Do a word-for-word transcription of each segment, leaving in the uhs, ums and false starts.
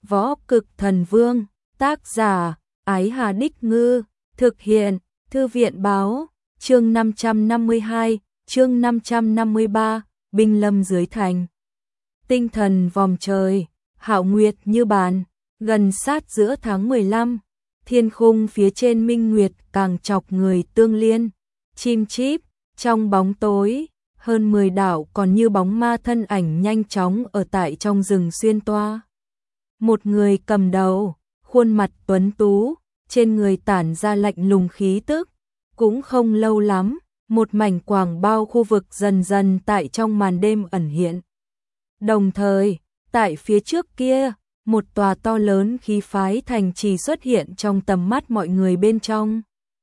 Võ Cực Thần Vương, tác giả, Ái Hà Đích Ngư, thực hiện, Thư viện Báo, chương năm trăm năm mươi hai, chương năm trăm năm mươi ba, binh lâm dưới thành. Tinh thần vòm trời, hạo nguyệt như bàn, gần sát giữa tháng mười lăm, thiên khung phía trên minh nguyệt càng chọc người tương liên, chim chíp, trong bóng tối, hơn mười đạo còn như bóng ma thân ảnh nhanh chóng ở tại trong rừng xuyên toa. Một người cầm đầu, khuôn mặt tuấn tú, trên người tản ra lạnh lùng khí tức, cũng không lâu lắm, một mảnh quảng bao khu vực dần dần tại trong màn đêm ẩn hiện. Đồng thời, tại phía trước kia, một tòa to lớn khí phái thành trì xuất hiện trong tầm mắt mọi người bên trong.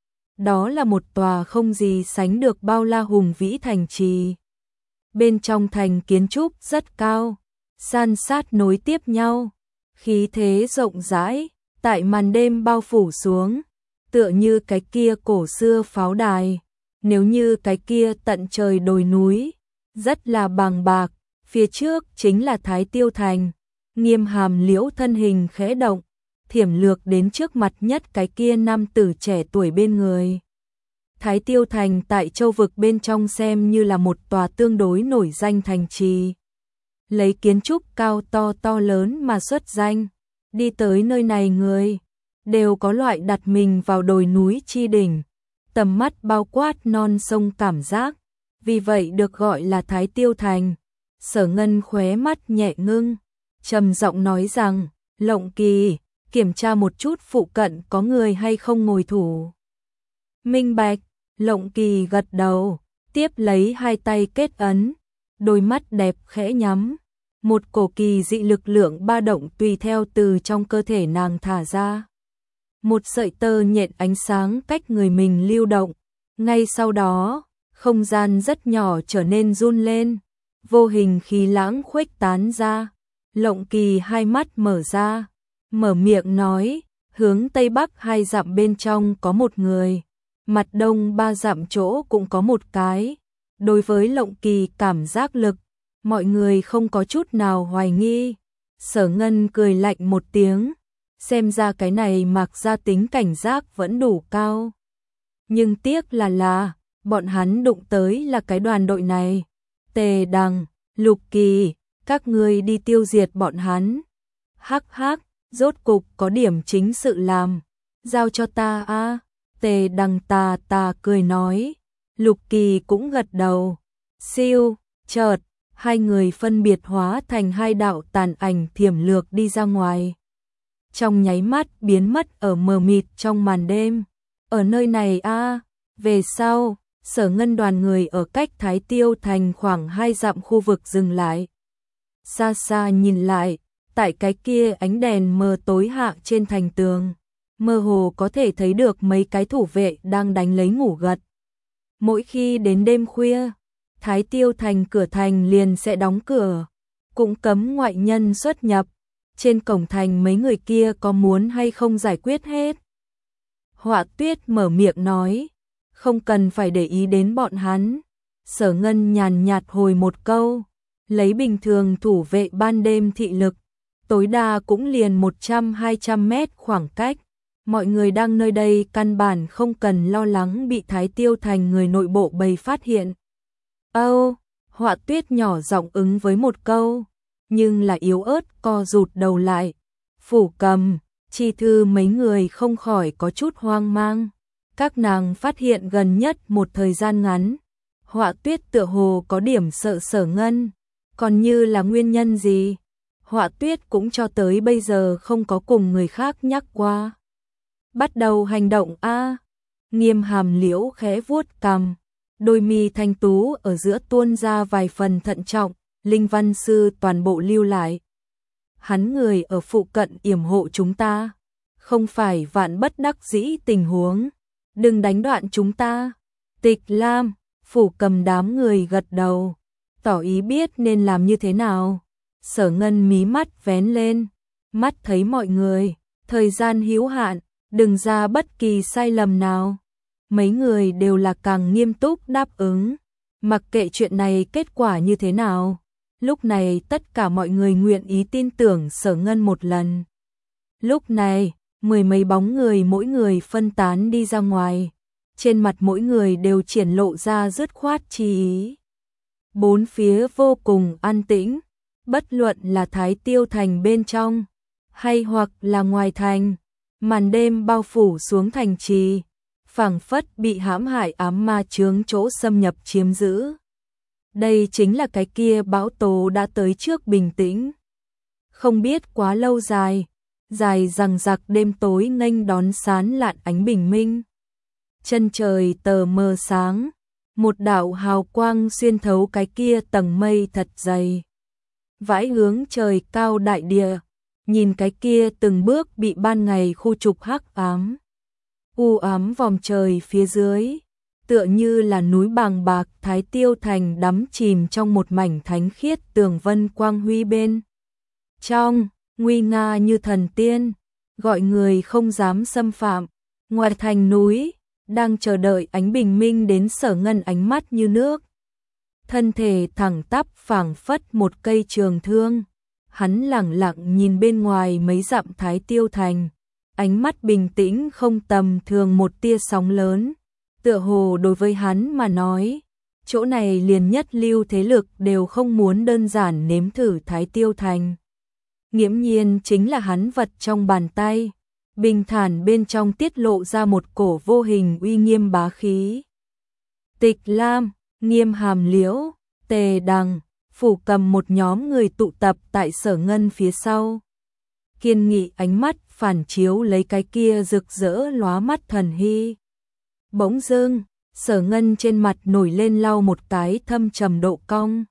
Đó là một tòa không gì sánh được bao la hùng vĩ thành trì. Bên trong thành kiến trúc rất cao, san sát nối tiếp nhau, khí thế rộng rãi, tại màn đêm bao phủ xuống, tựa như cái kia cổ xưa pháo đài, nếu như cái kia tận trời đồi núi, rất là bàng bạc, phía trước chính là Thái Tiêu Thành. Nghiêm Hàm Liễu thân hình khẽ động, thiểm lược đến trước mặt nhất cái kia nam tử trẻ tuổi bên người. Thái Tiêu Thành tại châu vực bên trong xem như là một tòa tương đối nổi danh thành trì. Lấy kiến trúc cao to to lớn mà xuất danh, đi tới nơi này người đều có loại đặt mình vào đồi núi chi đỉnh, tầm mắt bao quát non sông cảm giác, vì vậy được gọi là Thái Tiêu Thành. Sở Ngân khóe mắt nhẹ ngưng, trầm giọng nói rằng, Lộng Kỳ, kiểm tra một chút phụ cận có người hay không ngồi thủ. Minh bạch, Lộng Kỳ gật đầu, tiếp lấy hai tay kết ấn, đôi mắt đẹp khẽ nhắm, một cổ kỳ dị lực lượng ba động tùy theo từ trong cơ thể nàng thả ra. Một sợi tơ nhện ánh sáng cách người mình lưu động, ngay sau đó, không gian rất nhỏ trở nên run lên, vô hình khí lãng khuếch tán ra. Lộng Kỳ hai mắt mở ra, mở miệng nói, hướng tây bắc hai dặm bên trong có một người, mặt đông ba dặm chỗ cũng có một cái. Đối với Lộng Kỳ cảm giác lực, mọi người không có chút nào hoài nghi. Sở Ngân cười lạnh một tiếng, xem ra cái này mặc ra tính cảnh giác vẫn đủ cao. Nhưng tiếc là là, bọn hắn đụng tới là cái đoàn đội này. Tề Đằng, Lục Kỳ, các ngươi đi tiêu diệt bọn hắn. Hắc hắc, rốt cục có điểm chính sự làm, giao cho ta a. Tề Đằng tà tà cười nói, Lục Kỳ cũng gật đầu. Siêu, chợt, hai người phân biệt hóa thành hai đạo tàn ảnh thiểm lược đi ra ngoài. Trong nháy mắt biến mất ở mờ mịt trong màn đêm. Ở nơi này a, về sau, Sở Ngân đoàn người ở cách Thái Tiêu Thành khoảng hai dặm khu vực dừng lại. Xa xa nhìn lại, tại cái kia ánh đèn mờ tối hạ trên thành tường, mơ hồ có thể thấy được mấy cái thủ vệ đang đánh lấy ngủ gật. Mỗi khi đến đêm khuya, Thái Tiêu Thành cửa thành liền sẽ đóng cửa, cũng cấm ngoại nhân xuất nhập. Trên cổng thành mấy người kia có muốn hay không giải quyết hết. Họa Tuyết mở miệng nói, không cần phải để ý đến bọn hắn. Sở Ngân nhàn nhạt hồi một câu, lấy bình thường thủ vệ ban đêm thị lực, tối đa cũng liền một trăm hai trăm mét khoảng cách. Mọi người đang nơi đây căn bản không cần lo lắng bị Thái Tiêu Thành người nội bộ bầy phát hiện. Âu, Họa Tuyết nhỏ giọng ứng với một câu, nhưng là yếu ớt co rụt đầu lại. Phủ Cầm, Chi Thư mấy người không khỏi có chút hoang mang. Các nàng phát hiện gần nhất một thời gian ngắn, Họa Tuyết tựa hồ có điểm sợ Sở Ngân, còn như là nguyên nhân gì, Họa Tuyết cũng cho tới bây giờ không có cùng người khác nhắc qua. Bắt đầu hành động a. Nghiêm Hàm Liễu khẽ vuốt cằm, đôi mi thanh tú ở giữa tuôn ra vài phần thận trọng. Linh Văn Sư toàn bộ lưu lại. Hắn người ở phụ cận yểm hộ chúng ta, không phải vạn bất đắc dĩ tình huống, đừng đánh đoạn chúng ta. Tịch Lam, Phủ Cầm đám người gật đầu, tỏ ý biết nên làm như thế nào. Sở Ngân mí mắt vén lên, mắt thấy mọi người, thời gian hữu hạn, đừng ra bất kỳ sai lầm nào. Mấy người đều là càng nghiêm túc đáp ứng, mặc kệ chuyện này kết quả như thế nào. Lúc này tất cả mọi người nguyện ý tin tưởng Sở Ngân một lần. Lúc này, mười mấy bóng người mỗi người phân tán đi ra ngoài. Trên mặt mỗi người đều triển lộ ra dứt khoát chi ý. Bốn phía vô cùng an tĩnh, bất luận là Thái Tiêu thành bên trong, hay hoặc là ngoài thành, màn đêm bao phủ xuống thành trì, phảng phất bị hãm hại ám ma chướng chỗ xâm nhập chiếm giữ. Đây chính là cái kia bão tố đã tới trước bình tĩnh. Không biết quá lâu dài, dài rằng giặc đêm tối nghênh đón sán lạn ánh bình minh. Chân trời tờ mờ sáng, một đạo hào quang xuyên thấu cái kia tầng mây thật dày. Vãi hướng trời cao đại địa, nhìn cái kia từng bước bị ban ngày khu trục hắc ám. U ám vòm trời phía dưới, tựa như là núi bàng bạc. Thái Tiêu thành đắm chìm trong một mảnh thánh khiết tường vân quang huy bên trong, nguy nga như thần tiên, gọi người không dám xâm phạm. Ngoài thành núi, đang chờ đợi ánh bình minh đến. Sở Ngân ánh mắt như nước, thân thể thẳng tắp phảng phất một cây trường thương. Hắn lẳng lặng nhìn bên ngoài mấy dặm Thái Tiêu thành, ánh mắt bình tĩnh không tầm thường. Một tia sóng lớn, tựa hồ đối với hắn mà nói, chỗ này liền nhất lưu thế lực đều không muốn đơn giản nếm thử Thái Tiêu thành. Nghiễm nhiên chính là hắn vật trong bàn tay, bình thản bên trong tiết lộ ra một cổ vô hình uy nghiêm bá khí. Tịch Lam, Nghiêm Hàm Liễu, Tề Đằng, Phủ Cầm một nhóm người tụ tập tại Sở Ngân phía sau. Kiên nghị ánh mắt phản chiếu lấy cái kia rực rỡ lóa mắt thần hy. Bỗng dưng, Sở Ngân trên mặt nổi lên lau một cái thâm trầm độ cong.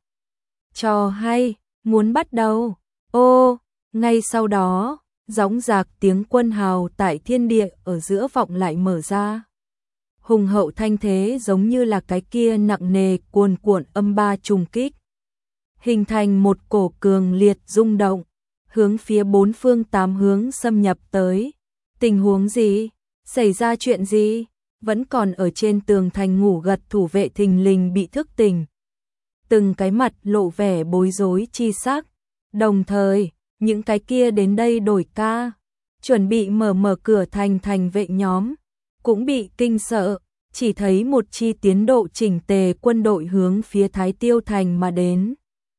Trò hay, muốn bắt đầu. Ô, ngay sau đó, dõng dạc tiếng quân hào tại thiên địa ở giữa vọng lại mở ra. Hùng hậu thanh thế giống như là cái kia nặng nề cuồn cuộn âm ba trùng kích, hình thành một cổ cường liệt rung động, hướng phía bốn phương tám hướng xâm nhập tới. Tình huống gì? Xảy ra chuyện gì? Vẫn còn ở trên tường thành ngủ gật thủ vệ thình lình bị thức tỉnh. Từng cái mặt lộ vẻ bối rối chi sắc. Đồng thời, những cái kia đến đây đổi ca, chuẩn bị mở mở cửa thành thành vệ nhóm, cũng bị kinh sợ, chỉ thấy một chi tiến độ chỉnh tề quân đội hướng phía Thái Tiêu thành mà đến.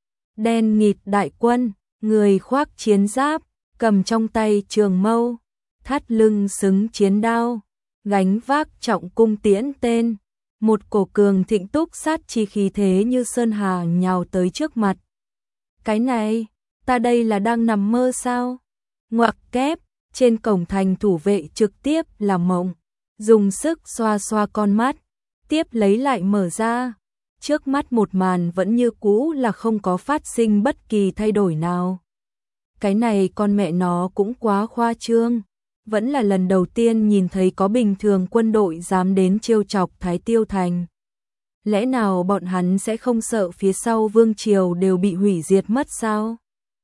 Đen nghịt đại quân, người khoác chiến giáp, cầm trong tay trường mâu, thắt lưng xứng chiến đao, gánh vác trọng cung tiễn tên, một cổ cường thịnh túc sát chi khí thế như sơn hà nhào tới trước mặt. Cái này, ta đây là đang nằm mơ sao? Ngoặc kép, trên cổng thành thủ vệ trực tiếp là mộng, dùng sức xoa xoa con mắt, tiếp lấy lại mở ra. Trước mắt một màn vẫn như cũ là không có phát sinh bất kỳ thay đổi nào. Cái này con mẹ nó cũng quá khoa trương. Vẫn là lần đầu tiên nhìn thấy có bình thường quân đội dám đến trêu chọc Thái Tiêu thành. Lẽ nào bọn hắn sẽ không sợ phía sau vương triều đều bị hủy diệt mất sao?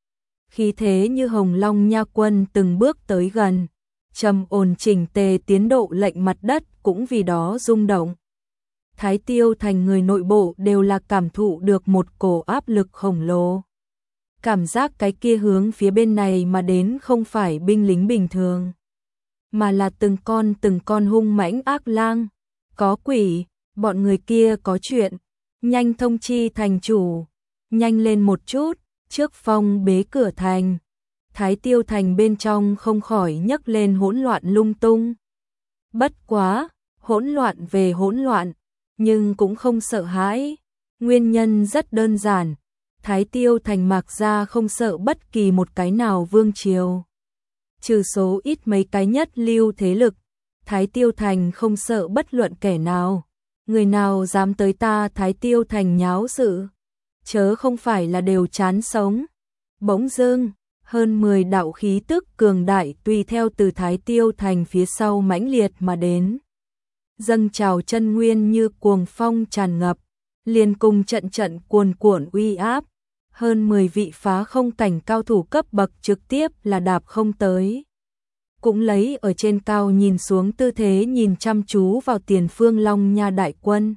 Khí thế như hồng long nha quân từng bước tới gần, trầm ổn chỉnh tề tiến độ lệnh mặt đất cũng vì đó rung động. Thái Tiêu thành người nội bộ đều là cảm thụ được một cổ áp lực khổng lồ. Cảm giác cái kia hướng phía bên này mà đến không phải binh lính bình thường, mà là từng con từng con hung mãnh ác lang. Có quỷ, bọn người kia có chuyện, nhanh thông chi thành chủ, nhanh lên một chút, trước phong bế cửa thành. Thái Tiêu thành bên trong không khỏi nhấc lên hỗn loạn lung tung. Bất quá, hỗn loạn về hỗn loạn, nhưng cũng không sợ hãi. Nguyên nhân rất đơn giản, Thái Tiêu thành mặc ra không sợ bất kỳ một cái nào vương triều. Trừ số ít mấy cái nhất lưu thế lực, Thái Tiêu thành không sợ bất luận kẻ nào. Người nào dám tới ta Thái Tiêu thành nháo sự, chớ không phải là đều chán sống. Bỗng dưng, hơn mười đạo khí tức cường đại tùy theo từ Thái Tiêu thành phía sau mãnh liệt mà đến. Dâng trào chân nguyên như cuồng phong tràn ngập, liền cùng trận trận cuồn cuộn uy áp. Hơn mười vị phá không cảnh cao thủ cấp bậc trực tiếp là đạp không tới. Cũng lấy ở trên cao nhìn xuống tư thế nhìn chăm chú vào tiền phương Long Nha đại quân.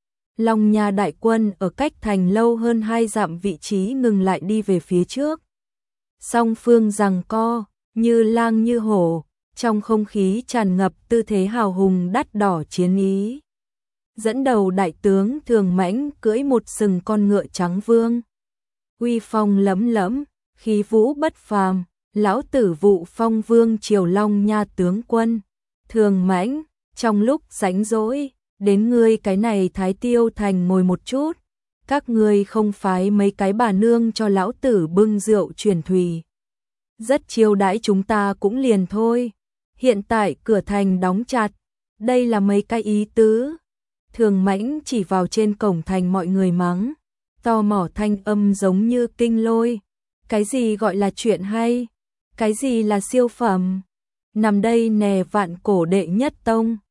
Long Nha đại quân ở cách thành lâu hơn hai dặm vị trí ngừng lại đi về phía trước. Song phương giằng co, như lang như hổ, trong không khí tràn ngập tư thế hào hùng đắt đỏ chiến ý. Dẫn đầu đại tướng Thường Mãnh cưỡi một sừng con ngựa trắng vương. Uy phong lẫm lẫm, khí vũ bất phàm, lão tử Vụ Phong Vương Triều Long Nha tướng quân. Thường Mãnh, trong lúc rảnh rỗi, đến ngươi cái này Thái Tiêu Thành ngồi một chút, các ngươi không phái mấy cái bà nương cho lão tử bưng rượu truyền thủy. Rất chiêu đãi chúng ta cũng liền thôi. Hiện tại cửa thành đóng chặt, đây là mấy cái ý tứ. Thường Mãnh chỉ vào trên cổng thành mọi người mắng, to mỏ thanh âm giống như kinh lôi. Cái gì gọi là chuyện hay? Cái gì là siêu phẩm? Nằm đây nè vạn cổ đệ nhất tông.